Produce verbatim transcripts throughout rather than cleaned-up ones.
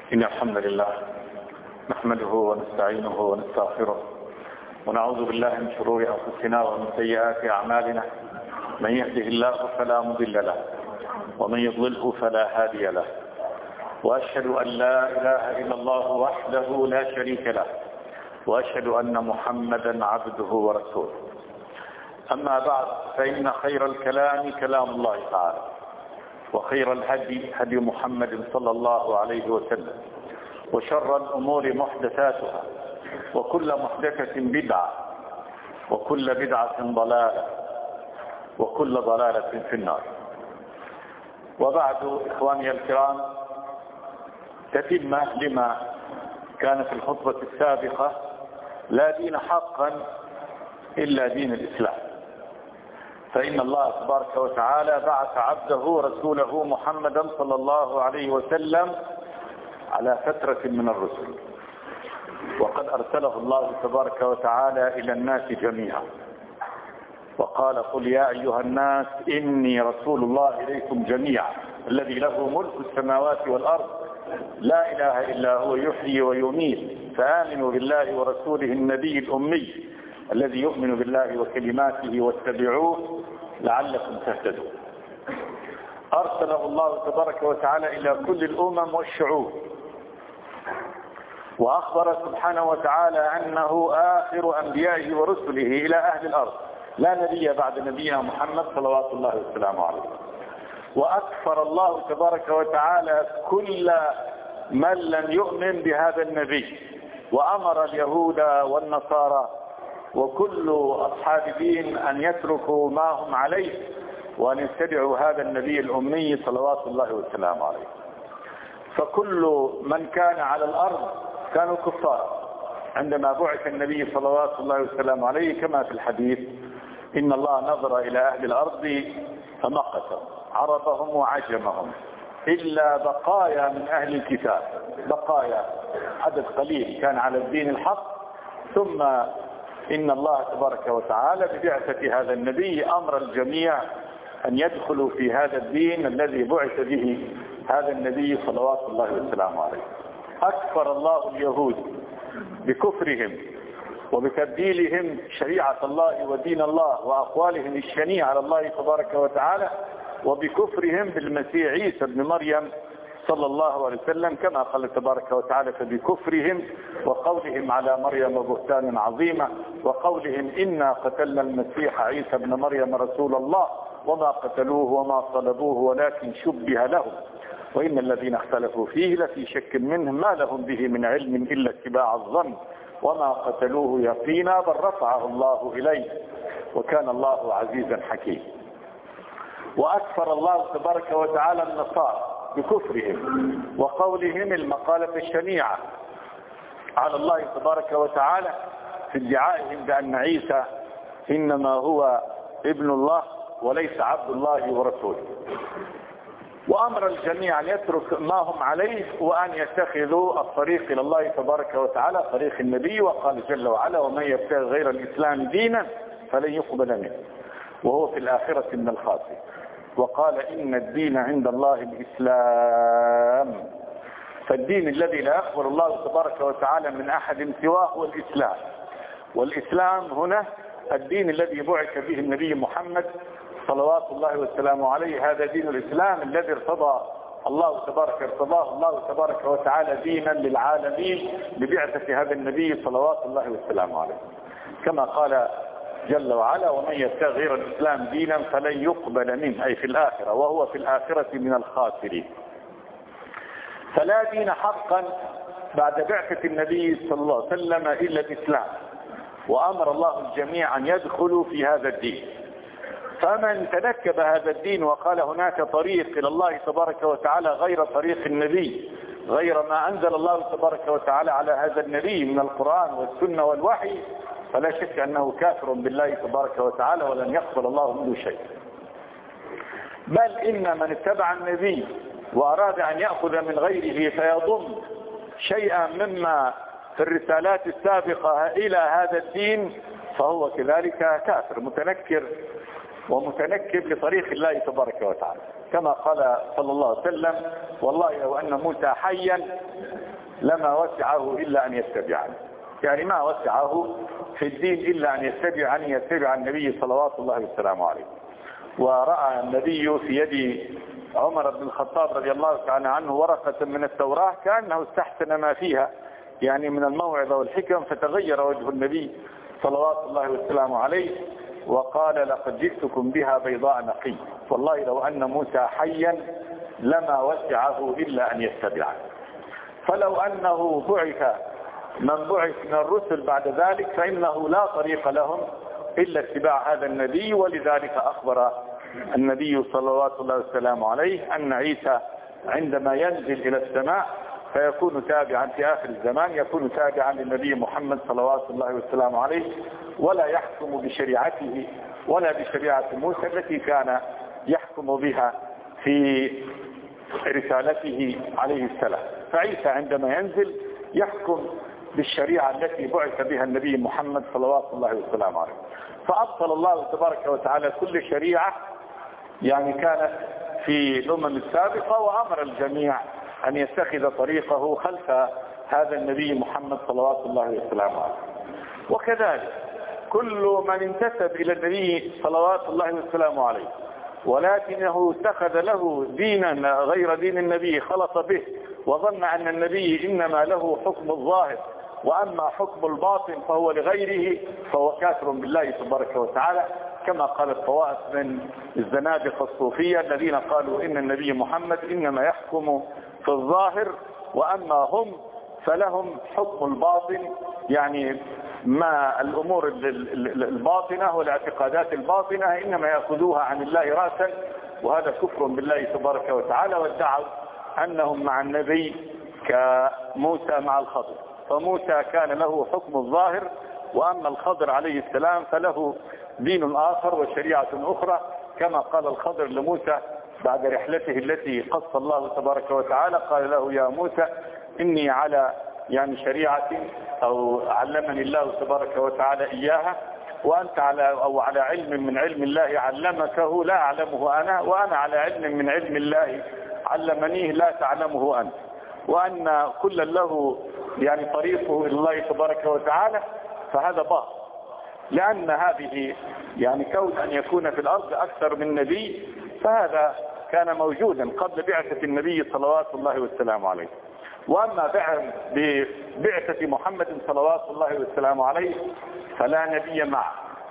إن الحمد لله نحمده ونستعينه ونستغفره ونعوذ بالله من شرور أنفسنا ومن سيئات أعمالنا. من يهده الله فلا مضل له ومن يضلله فلا هادي له، وأشهد أن لا إله إلا الله وحده لا شريك له، وأشهد أن محمدا عبده ورسوله. أما بعد، فإن خير الكلام كلام الله تعالى، وخير الهدي هدي محمد صلى الله عليه وسلم، وشر الأمور محدثاتها، وكل محدثة بدعة، وكل بدعة ضلالة، وكل ضلالة في النار. وبعد، إخواني الكرام، تتمة لما كان في الخطبة السابقة: لا دين حقا إلا دين الإسلام. فإن الله تبارك وتعالى بعث عبده ورسوله محمدا صلى الله عليه وسلم على فترة من الرسل، وقد أرسله الله تبارك وتعالى إلى الناس جميعا، وقال: قل يا أيها الناس إني رسول الله إليكم جميعا الذي له ملك السماوات والأرض لا إله إلا هو يحيي ويميت، فآمنوا بالله ورسوله النبي الأمي الذي يؤمن بالله وكلماته واتبعوه لعلكم تهتدون. أرسله الله تبارك وتعالى إلى كل الأمم والشعوب، وأخبر سبحانه وتعالى أنه آخر أنبيائه ورسله إلى أهل الأرض، لا نبي بعد نبينا محمد صلوات الله وسلامه عليه. وأكفر الله تبارك وتعالى كل من لم يؤمن بهذا النبي، وأمر اليهود والنصارى وكل أصحاب دين أن يتركوا ما هم عليه وأن يتبعوا هذا النبي الأمي صلوات الله وسلامه عليه. فكل من كان على الأرض كانوا كفار عندما بعث النبي صلوات الله وسلامه عليه، كما في الحديث: إن الله نظر إلى أهل الأرض فمقتهم عربهم وعجمهم إلا بقايا من أهل الكتاب، بقايا عدد قليل كان على الدين الحق. ثم إن الله تبارك وتعالى ببعثة هذا النبي أمر الجميع أن يدخلوا في هذا الدين الذي بعث به هذا النبي صلوات الله وسلامه عليه. أكفر الله اليهود بكفرهم وبتبديلهم شريعة الله ودين الله وأقوالهم الشنيعة على الله تبارك وتعالى، وبكفرهم بالمسيح عيسى بن مريم صلى الله عليه وسلم، كما قال تبارك وتعالى: فبكفرهم وقولهم على مريم بهتانا عظيما، وقولهم إنا قتلنا المسيح عيسى بن مريم رسول الله وما قتلوه وما صلبوه ولكن شبه لهم وإن الذين اختلفوا فيه لفي شك منه ما لهم به من علم إلا اتباع الظن وما قتلوه يقينا بل رفعه الله إليه وكان الله عزيزا حكيما. وأكفر الله تبارك وتعالى النصارى بكفرهم وقولهم المقالة الشنيعة على الله تبارك وتعالى في ادعائهم بأن عيسى إنما هو ابن الله وليس عبد الله ورسوله. وأمر الجميع أن يترك ما هم عليه وأن يتخذوا الطريق إلى الله تبارك وتعالى طريق النبي. وقال جل وعلا: ومن يبتغي غير الإسلام دينا فلن يقبل منه وهو في الآخرة من الخاسرين. وقال: إن الدين عند الله الإسلام. فالدين الذي لا يقبل الله تبارك وتعالى من أحد سواه هو الإسلام. والإسلام هنا الدين الذي بعث به النبي محمد صلوات الله وسلامه عليه. هذا دين الإسلام الذي ارتضى الله تبارك ارتضاه الله تبارك وتعالى دينا للعالمين ببعثة هذا النبي صلوات الله وسلامه عليه، كما قال جل وعلا: ومن يبتغي غير الإسلام دينا فلن يقبل منه، أي في الآخرة، وهو في الآخرة من الخاسرين. فلا دين حقا بعد بعثة النبي صلى الله عليه وسلم إلا الإسلام، وأمر الله الجميع أن يدخلوا في هذا الدين. فمن تنكب هذا الدين وقال هناك طريق إلى الله تبارك وتعالى غير طريق النبي، غير ما أنزل الله تبارك وتعالى على هذا النبي من القرآن والسنة والوحي، فلا شك أنه كافر بالله تبارك وتعالى ولن يقبل الله منه شيء. بل إن من اتبع النبي وأراد أن يأخذ من غيره فيضم شيئا مما في الرسالات السابقة إلى هذا الدين فهو كذلك كافر متنكر ومتنكب لطريق الله تبارك وتعالى، كما قال صلى الله عليه وسلم: والله لو أن موسى حيا لما وسعه إلا أن يتبعني. يعني ما وسعه في الدين إلا أن يتبع أن يتبع النبي صلوات الله وسلامه عليه. ورأى النبي في يد عمر بن الخطاب رضي الله تعالى عنه ورقة من التوراة كأنه استحسن ما فيها يعني من الموعظة والحكم، فتغير وجه النبي صلوات الله وسلامه عليه وقال: لقد جئتكم بها بيضاء نقي، والله لو أن موسى حيا لما وسعه إلا أن يتبعه. فلو أنه بعث من بعث من الرسل بعد ذلك فإنه لا طريق لهم إلا اتباع هذا النبي. ولذلك أخبر النبي صلوات الله وسلامه عليه أن عيسى عندما ينزل إلى السماء فيكون تابعا في آخر الزمان، يكون تابعا للنبي محمد صلوات الله وسلامه عليه، ولا يحكم بشريعته ولا بشريعة موسى التي كان يحكم بها في رسالته عليه السلام. فعيسى عندما ينزل يحكم بالشريعة التي بعث بها النبي محمد صلوات الله وسلامه عليه. فأبطل الله تبارك وتعالى كل شريعة يعني كانت في الأمم السابقة، وأمر الجميع أن يتخذ طريقه خلف هذا النبي محمد صلوات الله وسلامه عليه. وكذلك كل من انتسب إلى النبي صلوات الله وسلامه عليه ولكنه اتخذ له دينا غير دين النبي خلط به وظن أن النبي إنما له حكم الظاهر وأما حكم الباطن فهو لغيره، فهو كافر بالله تبارك وتعالى، كما قال الطوائف من الزنادقة الصوفية الذين قالوا إن النبي محمد إنما يحكم في الظاهر وأما هم فلهم حكم الباطن، يعني ما الأمور الباطنة والاعتقادات الباطنة إنما يأخذوها عن الله رأسا، وهذا كفر بالله تبارك وتعالى. وادعوا أنهم مع النبي كموسى مع الخضر، فموسى كان له حكم الظاهر وأما الخضر عليه السلام فله دين آخر وشريعة أخرى، كما قال الخضر لموسى بعد رحلته التي قص الله تبارك وتعالى، قال له: يا موسى إني على يعني شريعة أو علمني الله تبارك وتعالى إياها، وأنت على أو على علم من علم الله علمكه لا أعلمه أنا، وأنا على علم من علم الله علمنيه لا تعلمه أنت، وأن كل له يعني طريقه إلى الله تبارك وتعالى. فهذا باطل، لأن هذه يعني كون أن يكون في الأرض أكثر من نبي فهذا كان موجودا قبل بعثة النبي صلوات الله والسلام عليه. وأما ببعثة محمد صلوات الله والسلام عليه فلا نبي معه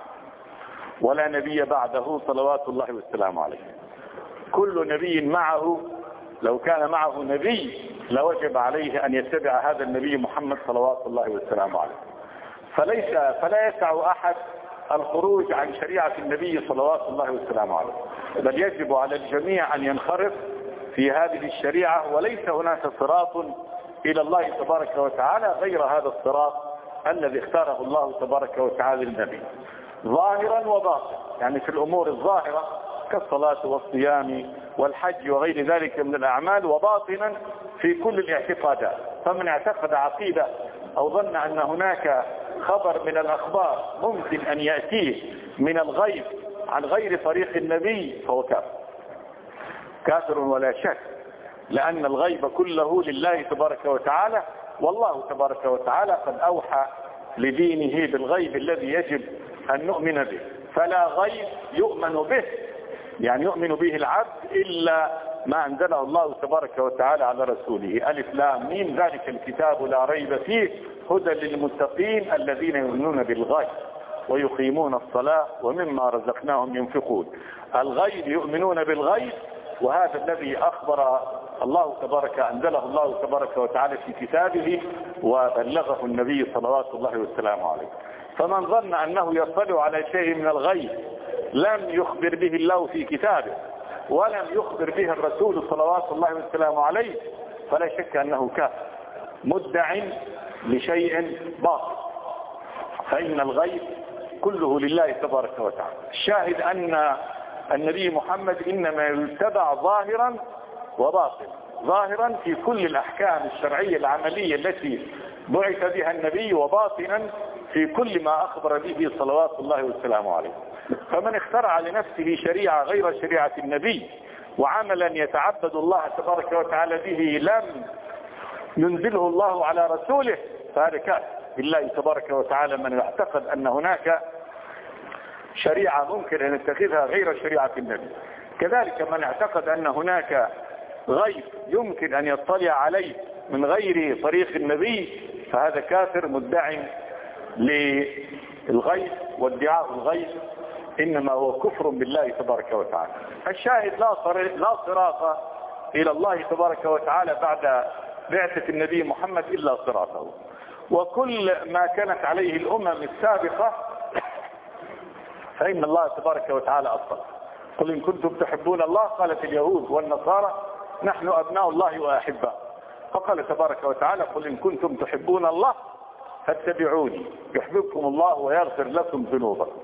ولا نبي بعده صلوات الله والسلام عليه. كل نبي معه لو كان معه نبي لوجب عليه أن يتبع هذا النبي محمد صلوات الله والسلام عليه. فليس فلا يسع أحد الخروج عن شريعة النبي صلوات الله والسلام عليه، بل يجب على الجميع أن ينخرط في هذه الشريعة، وليس هناك صراط إلى الله تبارك وتعالى غير هذا الصراط الذي اختاره الله تبارك وتعالى للنبي، ظاهرا وباطنا، يعني في الأمور الظاهرة كالصلاة والصيام والحج وغير ذلك من الأعمال، وباطنا في كل الاعتقادات. فمن اعتقد عقيدة أو ظن أن هناك خبر من الأخبار ممكن أن يأتيه من الغيب عن غير طريق النبي فهو كافر كافر ولا شك، لأن الغيب كله لله تبارك وتعالى، والله تبارك وتعالى قد أوحى لدينه بالغيب الذي يجب أن نؤمن به. فلا غيب يؤمن به يعني يؤمن به العبد إلا ما أنزله الله تبارك وتعالى على رسوله. ألف لام ميم ذلك الكتاب لا ريب فيه هدى للمتقين الذين يؤمنون بالغيب ويقيمون الصلاة ومما رزقناهم ينفقون. الغيب يؤمنون بالغيب، وهذا الذي أخبر الله تبارك أنزله الله تبارك وتعالى في كتابه وبلغه النبي صلوات الله والسلام عليه. فمن ظن أنه يطلع على شيء من الغيب لم يخبر به الله في كتابه ولم يخبر به الرسول صلوات الله والسلام عليه فلا شك أنه كافر مدع لشيء باطل، فإن الغيب كله لله تبارك وتعالى. الشاهد أن النبي محمد إنما يتبع ظاهرا وباطنا، ظاهرا في كل الأحكام الشرعية العملية التي بعث بها النبي، وباطنا في كل ما أخبر به صلوات الله والسلام عليه. فمن اخترع لنفسه شريعة غير شريعة النبي وعملا يتعبد الله تبارك وتعالى به لم ينزله الله على رسوله فهذا كافر بالله تبارك وتعالى. من يعتقد أن هناك شريعة ممكن أن يتخذها غير شريعة النبي. كذلك من اعتقد أن هناك غيب يمكن أن يطلع عليه من غير طريق النبي فهذا كافر مدعي للغيب، وادعاء الغيب إنما هو كفر بالله تبارك وتعالى. الشاهد لا صراط إلى الله تبارك وتعالى بعد بعثة النبي محمد إلا صراطه، وكل ما كانت عليه الأمم السابقة فإن الله تبارك وتعالى أصدق. قل إن كنتم تحبون الله قالت اليهود والنصارى نحن أبناء الله وأحباؤه، فقال تبارك وتعالى قل إن كنتم تحبون الله فاتبعوني يحببكم الله ويغفر لكم ذنوبكم.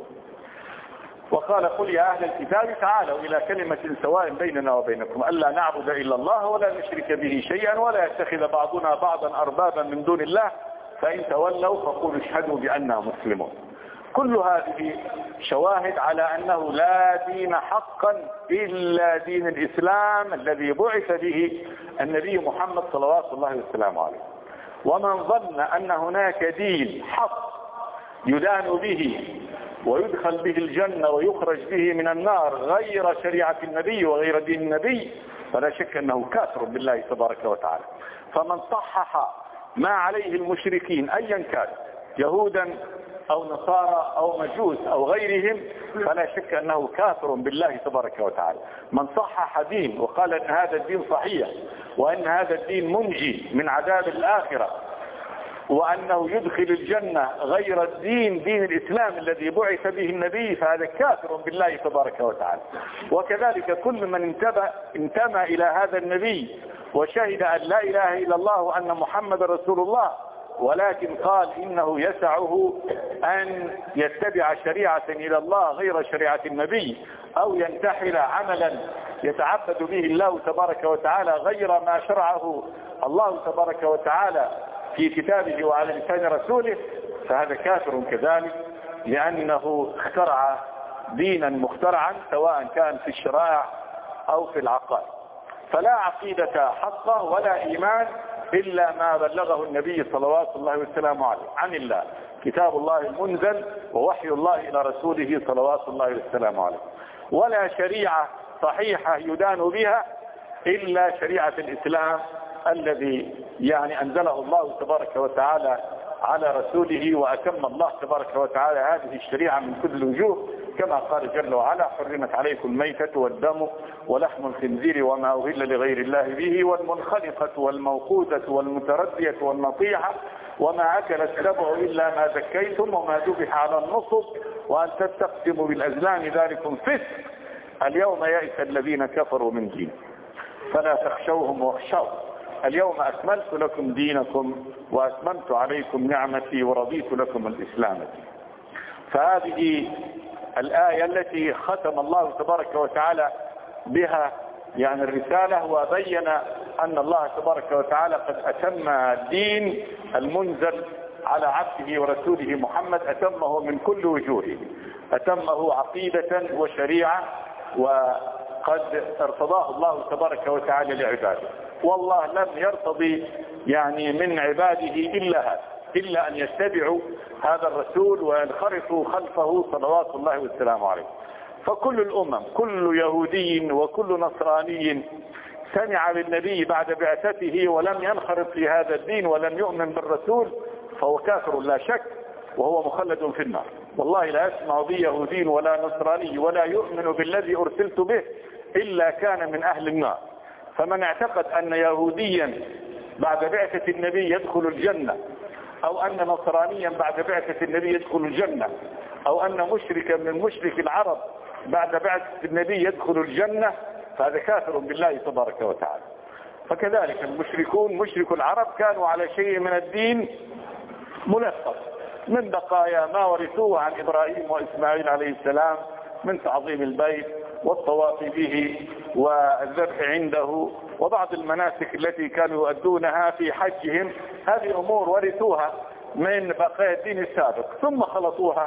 وقال قل يا أهل الكتاب تعالوا إلى كلمة سواء بيننا وبينكم ألا نعبد إلا الله ولا نشرك به شيئا ولا يتخذ بعضنا بعضا أربابا من دون الله فإن تولوا فقولوا اشهدوا بأننا مسلمون. كل هذه شواهد على أنه لا دين حقا إلا دين الإسلام الذي بعث به النبي محمد صلوات الله وسلامه عليه. ومن ظن أن هناك دين حق يدان به ويدخل به الجنة ويخرج به من النار غير شريعة النبي وغير دين النبي فلا شك أنه كافر بالله تبارك وتعالى. فمن صحح ما عليه المشركين أيا كان يهودا أو نصارى أو مجوس أو غيرهم فلا شك أنه كافر بالله تبارك وتعالى. من صحح دين وقال أن هذا الدين صحيح وأن هذا الدين منجي من عذاب الآخرة وأنه يدخل الجنة غير الدين دين الإسلام الذي بعث به النبي فهذا كافر بالله تبارك وتعالى. وكذلك كل من انتبه انتمى إلى هذا النبي وشهد أن لا إله إلا الله وأن محمد رسول الله ولكن قال إنه يسعه أن يتبع شريعة إلى الله غير شريعة النبي أو ينتحل عملا يتعبد به الله تبارك وتعالى غير ما شرعه الله تبارك وتعالى في كتابه وعلى لسان رسوله فهذا كافر كذلك لأنه اخترع دينا مخترعا سواء كان في الشرائع أو في العقائد. فلا عقيدة حقه ولا إيمان إلا ما بلغه النبي صلوات الله وسلامه عليه عن الله، كتاب الله المنزل ووحي الله إلى رسوله صلوات الله وسلامه عليه. ولا شريعة صحيحة يدان بها إلا شريعة الإسلام الذي يعني أنزله الله تبارك وتعالى على رسوله وأتم الله تبارك وتعالى هذه الشريعة من كل الوجوه كما قال جل وعلا حرمت عليكم الميتة والدم ولحم الخنزير وما أهل لغير الله به والمنخنقة والموقوذة والمتردية والنطيحة وما أكل السبع إلا ما زكيتم وما ذبح على النصب وأن تستقسموا بالأزلام ذلكم فسق اليوم يئس الذين كفروا من دين فلا تخشوهم واخشوا اليوم أكملت لكم دينكم وأتممت عليكم نعمتي ورضيت لكم الإسلام دين. فهذه الآية التي ختم الله تبارك وتعالى بها يعني الرسالة وبين أن الله تبارك وتعالى قد أتم الدين المنزل على عبده ورسوله محمد أتمه من كل وجوهه، أتمه عقيدة وشريعة وقد ارتضاه الله تبارك وتعالى لعباده. والله لم يرتضي يعني من عباده إلا هذا إلا أن يتبعوا هذا الرسول وينخرطوا خلفه صلوات الله والسلام عليه. فكل الأمم كل يهودي وكل نصراني سمع بالنبي بعد بعثته ولم ينخرط في هذا الدين ولم يؤمن بالرسول فهو كافر لا شك وهو مخلد في النار. والله لا يسمع بي يهودي ولا نصراني ولا يؤمن بالذي أرسلت به إلا كان من أهل النار. فمن اعتقد أن يهوديا بعد بعثة النبي يدخل الجنة أو أن نصرانيا بعد بعثة النبي يدخل الجنة أو أن مشركا من مشرك العرب بعد بعثة النبي يدخل الجنة فهذا كافر بالله تبارك وتعالى. فكذلك المشركون مشرك العرب كانوا على شيء من الدين ملخص من بقايا ما ورثوه عن إبراهيم وإسماعيل عليه السلام من تعظيم البيت والطواف به والذبح عنده وبعض المناسك التي كانوا يؤدونها في حجهم. هذه أمور ورثوها من بقايا الدين السابق ثم خلطوها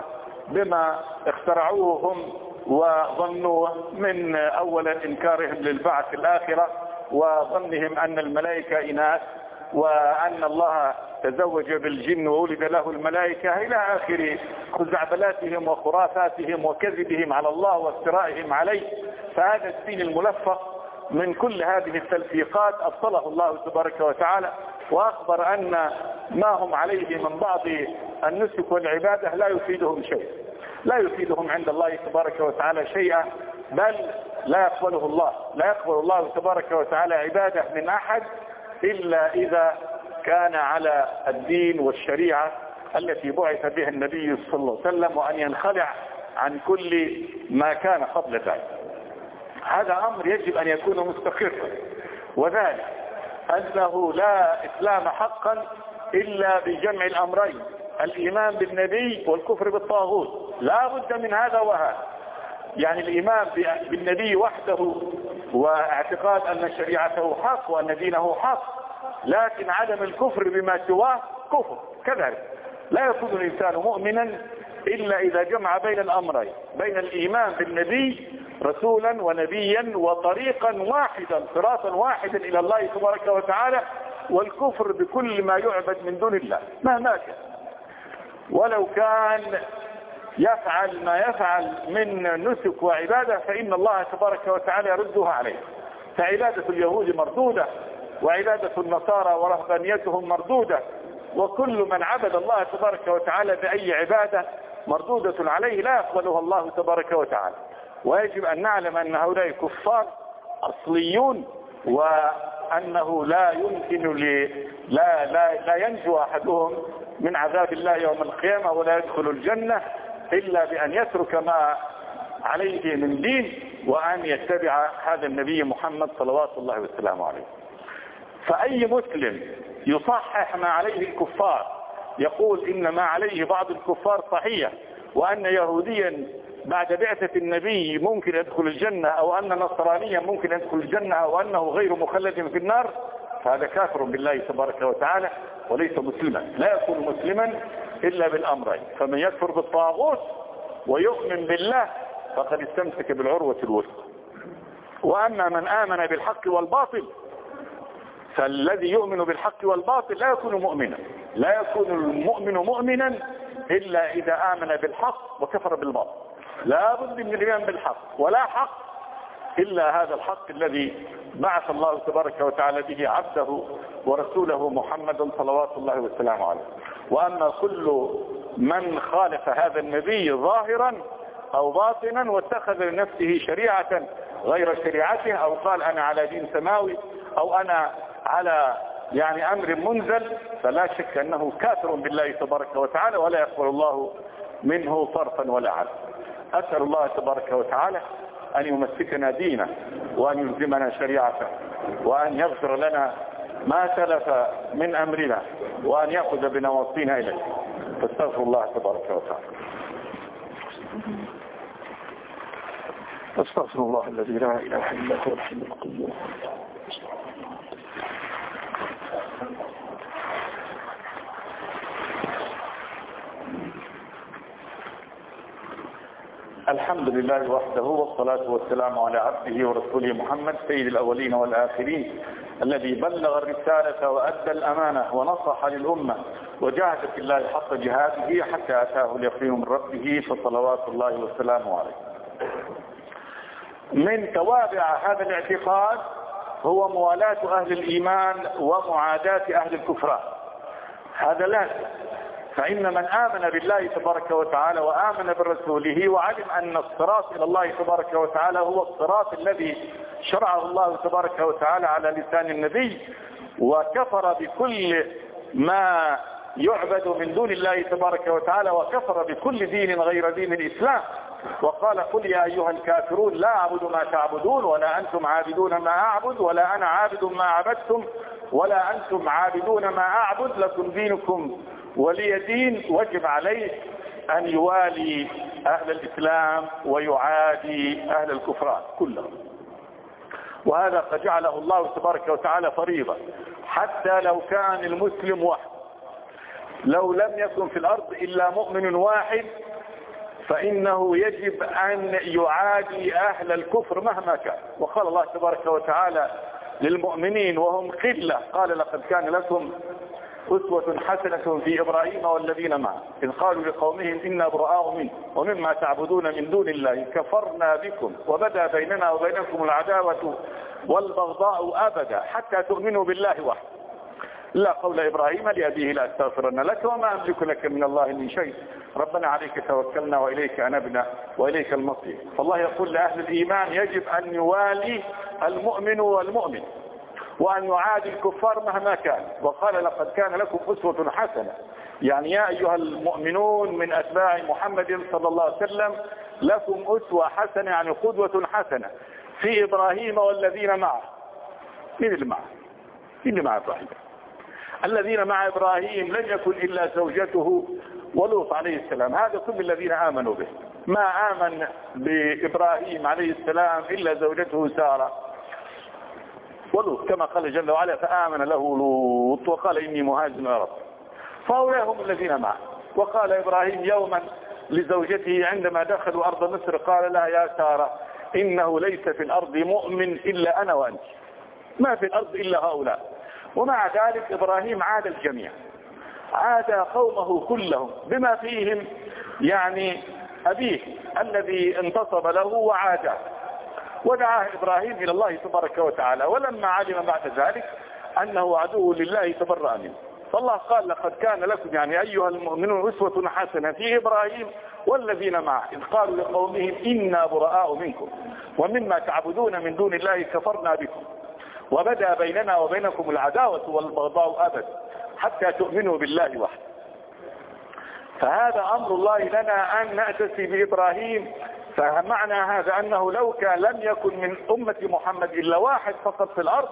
بما اخترعوه هم وظنوه من أول إنكارهم للبعث الآخرة وظنهم أن الملائكة إناث وأن الله تزوج بالجن وولد له الملائكة إلى آخر خزعبلاتهم وخرافاتهم وكذبهم على الله وافترائهم عليه. فهذا الدين الملفق من كل هذه التلفيقات أبطله الله تبارك وتعالى، وأخبر أن ما هم عليه من بعض النسك والعبادة لا يفيدهم شيء، لا يفيدهم عند الله تبارك وتعالى شيئا، بل لا يقبله الله، لا يقبل الله تبارك وتعالى عبادة من أحد إلا إذا كان على الدين والشريعة التي بعث بها النبي صلى الله عليه وسلم، وأن ينخلع عن كل ما كان قبل ذلك. هذا أمر يجب أن يكون مستقرا، وذلك أنه لا إسلام حقا إلا بجمع الأمرين، الإيمان بالنبي والكفر بالطاغوت، لا بد من هذا وهذا. يعني الإيمان بالنبي وحده واعتقاد أن شريعته حق وأن دينه حق، لكن عدم الكفر بما سواه كفر كذلك. لا يكون الإنسان مؤمنا إلا إذا جمع بين الأمرين، بين الإيمان بالنبي رسولا ونبيا وطريقا واحدا صراطا واحدا إلى الله تبارك وتعالى، والكفر بكل ما يعبد من دون الله مهما كان، ولو كان يفعل ما يفعل من نسك وعبادة فإن الله تبارك وتعالى يردها عليه. فعبادة اليهود مردودة، وعبادة النصارى ورهبانيتهم مردودة، وكل من عبد الله تبارك وتعالى بأي عبادة مردودة عليه لا يقبلها الله تبارك وتعالى. ويجب أن نعلم أن هؤلاء كفار أصليون، وأنه لا يمكن ل... لا, لا, لا ينجو أحدهم من عذاب الله يوم القيامة ولا يدخل الجنة إلا بأن يترك ما عليه من دين وأن يتبع هذا النبي محمد صلوات الله وسلامه عليه. فأي مسلم يصحح ما عليه الكفار، يقول إن ما عليه بعض الكفار صحيح، وأن يهوديا بعد بعثة النبي ممكن يدخل الجنة، أو أن نصرانيا ممكن يدخل الجنة، أو أنه غير مخلد في النار، فهذا كافر بالله تبارك وتعالى وليس مسلما. لا يكون مسلما إلا بالأمرين، فمن يكفر بالطاغوت ويؤمن بالله فقد استمسك بالعروة الوثقى. وأما من آمن بالحق والباطل، فالذي يؤمن بالحق والباطل لا يكون مؤمنا. لا يكون المؤمن مؤمنا إلا إذا آمن بالحق وكفر بالباطل. لا بد من الإيمان بالحق، ولا حق إلا هذا الحق الذي بعث الله تبارك وتعالى به عبده ورسوله محمدا صلوات الله وسلامه عليه. وأما كل من خالف هذا النبي ظاهرا أو باطنا واتخذ لنفسه شريعة غير شريعته، أو قال أنا على دين سماوي، أو أنا على يعني أمر منزل، فلا شك أنه كافر بالله تبارك وتعالى ولا يقبل الله منه صرفا ولا عدلا. أسأل الله تبارك وتعالى أن يمسكنا دينه، وأن يلزمنا شريعته، وأن يغفر لنا ما سلف من أمرنا، وأن يأخذ بنواصينا إليه. فاستغفر الله تبارك وتعالى. استغفر الله الذي لا إله إلا هو الحي القيوم. الحمد لله وحده، والصلاة والسلام على عبده ورسوله محمد سيد الأولين والآخرين، الذي بلغ الرسالة وأدى الأمانة ونصح للأمة وجاهد في الله حق جهاده حتى أتاه اليقين من ربه، فصلوات الله وسلامه عليه. من توابع هذا الاعتقاد هو موالاة أهل الإيمان ومعاداة أهل الكفران. هذا لازم. فإن من آمن بالله تبارك وتعالى وآمن برسوله وعلم أن الصراط إلى الله تبارك وتعالى هو الصراط الذي شرعه الله تبارك وتعالى على لسان النبي، وكفر بكل ما يعبد من دون الله تبارك وتعالى، وكفر بكل دين غير دين الإسلام، وقال قل يا أيها الكافرون لا أعبد ما تعبدون ولا أنتم عابدون ما أعبد ولا أنا عابد ما عبدتم ولا أنتم عابدون ما أعبد لكم دينكم ولي دين. وجب عليه أن يوالي أهل الإسلام ويعادي أهل الكفران كلهم، وهذا قد جعله الله تبارك وتعالى فريضة، حتى لو كان المسلم وحده، لو لم يكن في الأرض إلا مؤمن واحد فإنه يجب أن يعادي أهل الكفر مهما كان. وقال الله تبارك وتعالى للمؤمنين وهم قلة قال لقد كان لكم أسوة حسنة في إبراهيم والذين معه إذ قالوا لقومهم إنا براء منكم ومما تعبدون من دون الله كفرنا بكم وبدا بيننا وبينكم العداوة والبغضاء أبدا حتى تؤمنوا بالله وحده لا قول إبراهيم لأبيه لا أستغفرن لك وما أملك لك من الله من شيء ربنا عليك توكلنا وإليك أنبنا وإليك المصير. فالله يقول لأهل الإيمان يجب أن يوالي المؤمن والمؤمن وأن يعادي الكفار مهما كان. وقال لقد كان لكم أسوة حسنة يعني يا أيها المؤمنون من أتباع محمد صلى الله عليه وسلم لكم أسوة حسنة يعني قدوة حسنة في إبراهيم والذين معه. مين اللي معه؟ مين اللي مع إبراهيم؟ الذين مع إبراهيم لم يكن إلا زوجته ولوط عليه السلام هذا كل الذين آمنوا به. ما آمن بإبراهيم عليه السلام إلا زوجته سارة ولوط كما قال جل وعلا فآمن له لوط وقال إني مهاجر إلى ربي فأولئك هم الذين معه. وقال إبراهيم يوما لزوجته عندما دخلوا أرض مصر قال لها يا سارة إنه ليس في الأرض مؤمن إلا أنا وأنت ما في الأرض إلا هؤلاء. ومع ذلك إبراهيم عاد الجميع عاد قومه كلهم بما فيهم يعني أبيه الذي انتصب له وعاده ودعاه إبراهيم إلى الله تبارك وتعالى. ولما علم بعد ذلك أنه عدو لله تبرأ منه. فالله قال لقد كان لكم يعني أيها المؤمنون أسوة حسنة في إبراهيم والذين معه إذ قالوا لقومهم إنا براء منكم ومما تعبدون من دون الله كفرنا بكم وبدا بيننا وبينكم العداوة والبغضاء أبدا حتى تؤمنوا بالله وحده. فهذا أمر الله لنا أن نأتسي بإبراهيم. فمعنى هذا أنه لو كان لم يكن من أمة محمد إلا واحد فقط في الأرض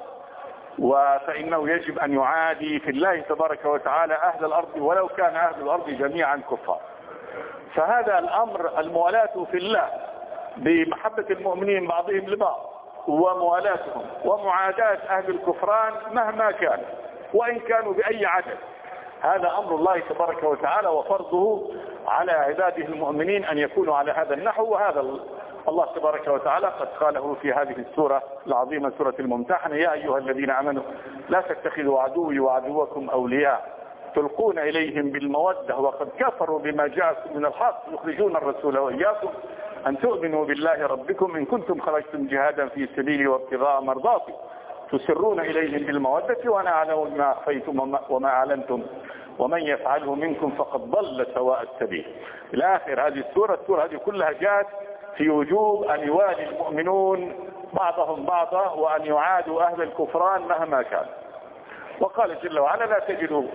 فإنه يجب أن يعادي في الله تبارك وتعالى أهل الأرض ولو كان أهل الأرض جميعا كفار. فهذا الأمر الموالاة في الله بمحبة المؤمنين بعضهم لبعض وموالاتهم ومعاداة أهل الكفران مهما كان وإن كانوا بأي عدد هذا أمر الله تبارك وتعالى وفرضه على عباده المؤمنين أن يكونوا على هذا النحو. وهذا الله تبارك وتعالى قد قاله في هذه السورة العظيمة سورة الممتحنة يا أيها الذين آمنوا لا تتخذوا عدوي وعدوكم أولياء تلقون إليهم بالمودة وقد كفروا بما جاءكم من الحق يخرجون الرسول وإياكم أن تؤمنوا بالله ربكم إن كنتم خرجتم جهادا في سبيلي وابتغاء مرضاتي تسرون إليهم بالمودة وأنا أعلم ما أخفيتم وما أعلنتم ومن يفعله منكم فقد ضل سواء السبيل إلى آخر هذه السورة. السورة هذه كلها جاءت في وجوب أن يوالي المؤمنون بعضهم بعضا وأن يعادوا أهل الكفران مهما كان. وقال جل وعلا لا تجدوا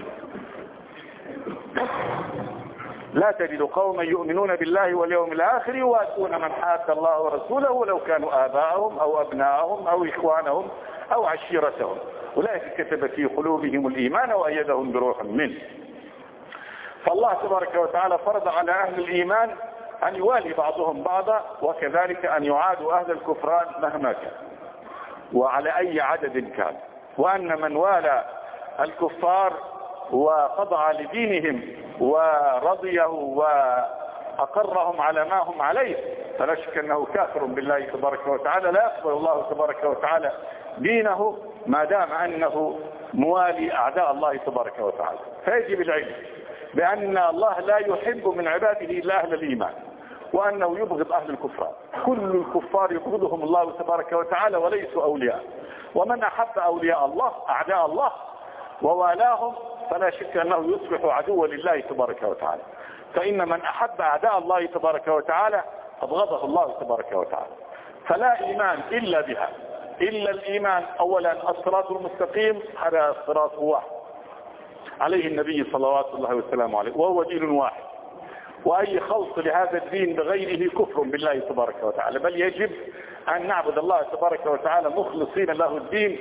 لا تجد قوما يؤمنون بالله واليوم الآخر يوادون من حاد الله ورسوله ولو كانوا آباءهم أو أبناءهم أو إخوانهم أو عشيرتهم أولئك كتب في قلوبهم الإيمان وأيدهم بروح منه. فالله تبارك وتعالى فرض على أهل الإيمان أن يوالي بعضهم بعضا وكذلك أن يعادوا أهل الكفران مهما كان وعلى أي عدد كان. وأن من والى الكفار وخضع لدينهم ورضيه وأقرهم على ما هم عليه فلا شك أنه كافر بالله تبارك وتعالى لا يقبل الله تبارك وتعالى دينه ما دام أنه موالي أعداء الله تبارك وتعالى. فيجب العلم بأن الله لا يحب من عباده إلا أهل الإيمان وأنه يبغض أهل الكفار. كل الكفار يبغضهم الله تبارك وتعالى وليسوا أولياء. ومن أحب أولياء الله أعداء الله ووالاهم فلا شك أنه يصبح عدوا لله تبارك وتعالى. فإن من أحب أعداء الله تبارك وتعالى أبغضه الله تبارك وتعالى. فلا إيمان إلا بها إلا الإيمان. أولا الصراط المستقيم هذا الصراط واحد عليه النبي صلوات الله وسلامه عليه وهو دين واحد وأي خلط لهذا الدين بغيره كفر بالله تبارك وتعالى. بل يجب أن نعبد الله تبارك وتعالى مخلصين له الدين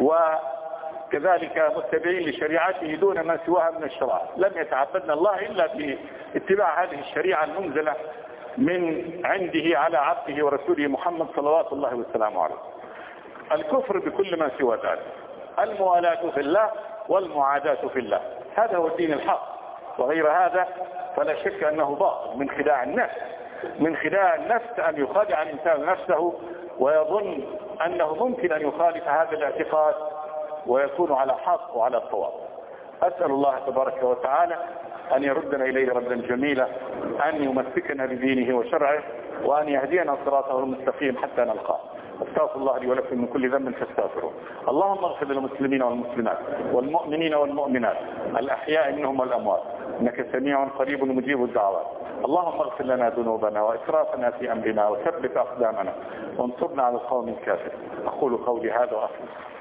وكذلك متبعين لشريعته دون ما سواها من الشرائع. لم يتعبدنا الله إلا باتباع هذه الشريعة المنزلة من عنده على عبده ورسوله محمد صلوات الله وسلامه عليه. الكفر بكل ما سوى ذلك الموالاة في الله والمعاداة في الله هذا هو الدين الحق. وغير هذا، فلا شك أنه باطل من خداع النفس، من خداع النفس أن يخادع الإنسان نفسه ويظن أنه ممكن أن يخالف هذا الاعتقاد ويكون على حق وعلى الصواب. أسأل الله تبارك وتعالى أن يردنا إليه ردا جميلا، أن يمسكنا بدينه وشرعه، وأن يهدينا صراطه المستقيم حتى نلقاه. استغفر الله لي ولكم من كل ذنب فاستغفروه. اللهم اغفر للمسلمين والمسلمات والمؤمنين والمؤمنات الأحياء منهم والأموات، إنك سميع قريب مجيب الدعوات. اللهم اغفر لنا ذنوبنا وإسرافنا في أمرنا وثبت أقدامنا وانصرنا على القوم الكافر. أقول قولي هذا وأخلص.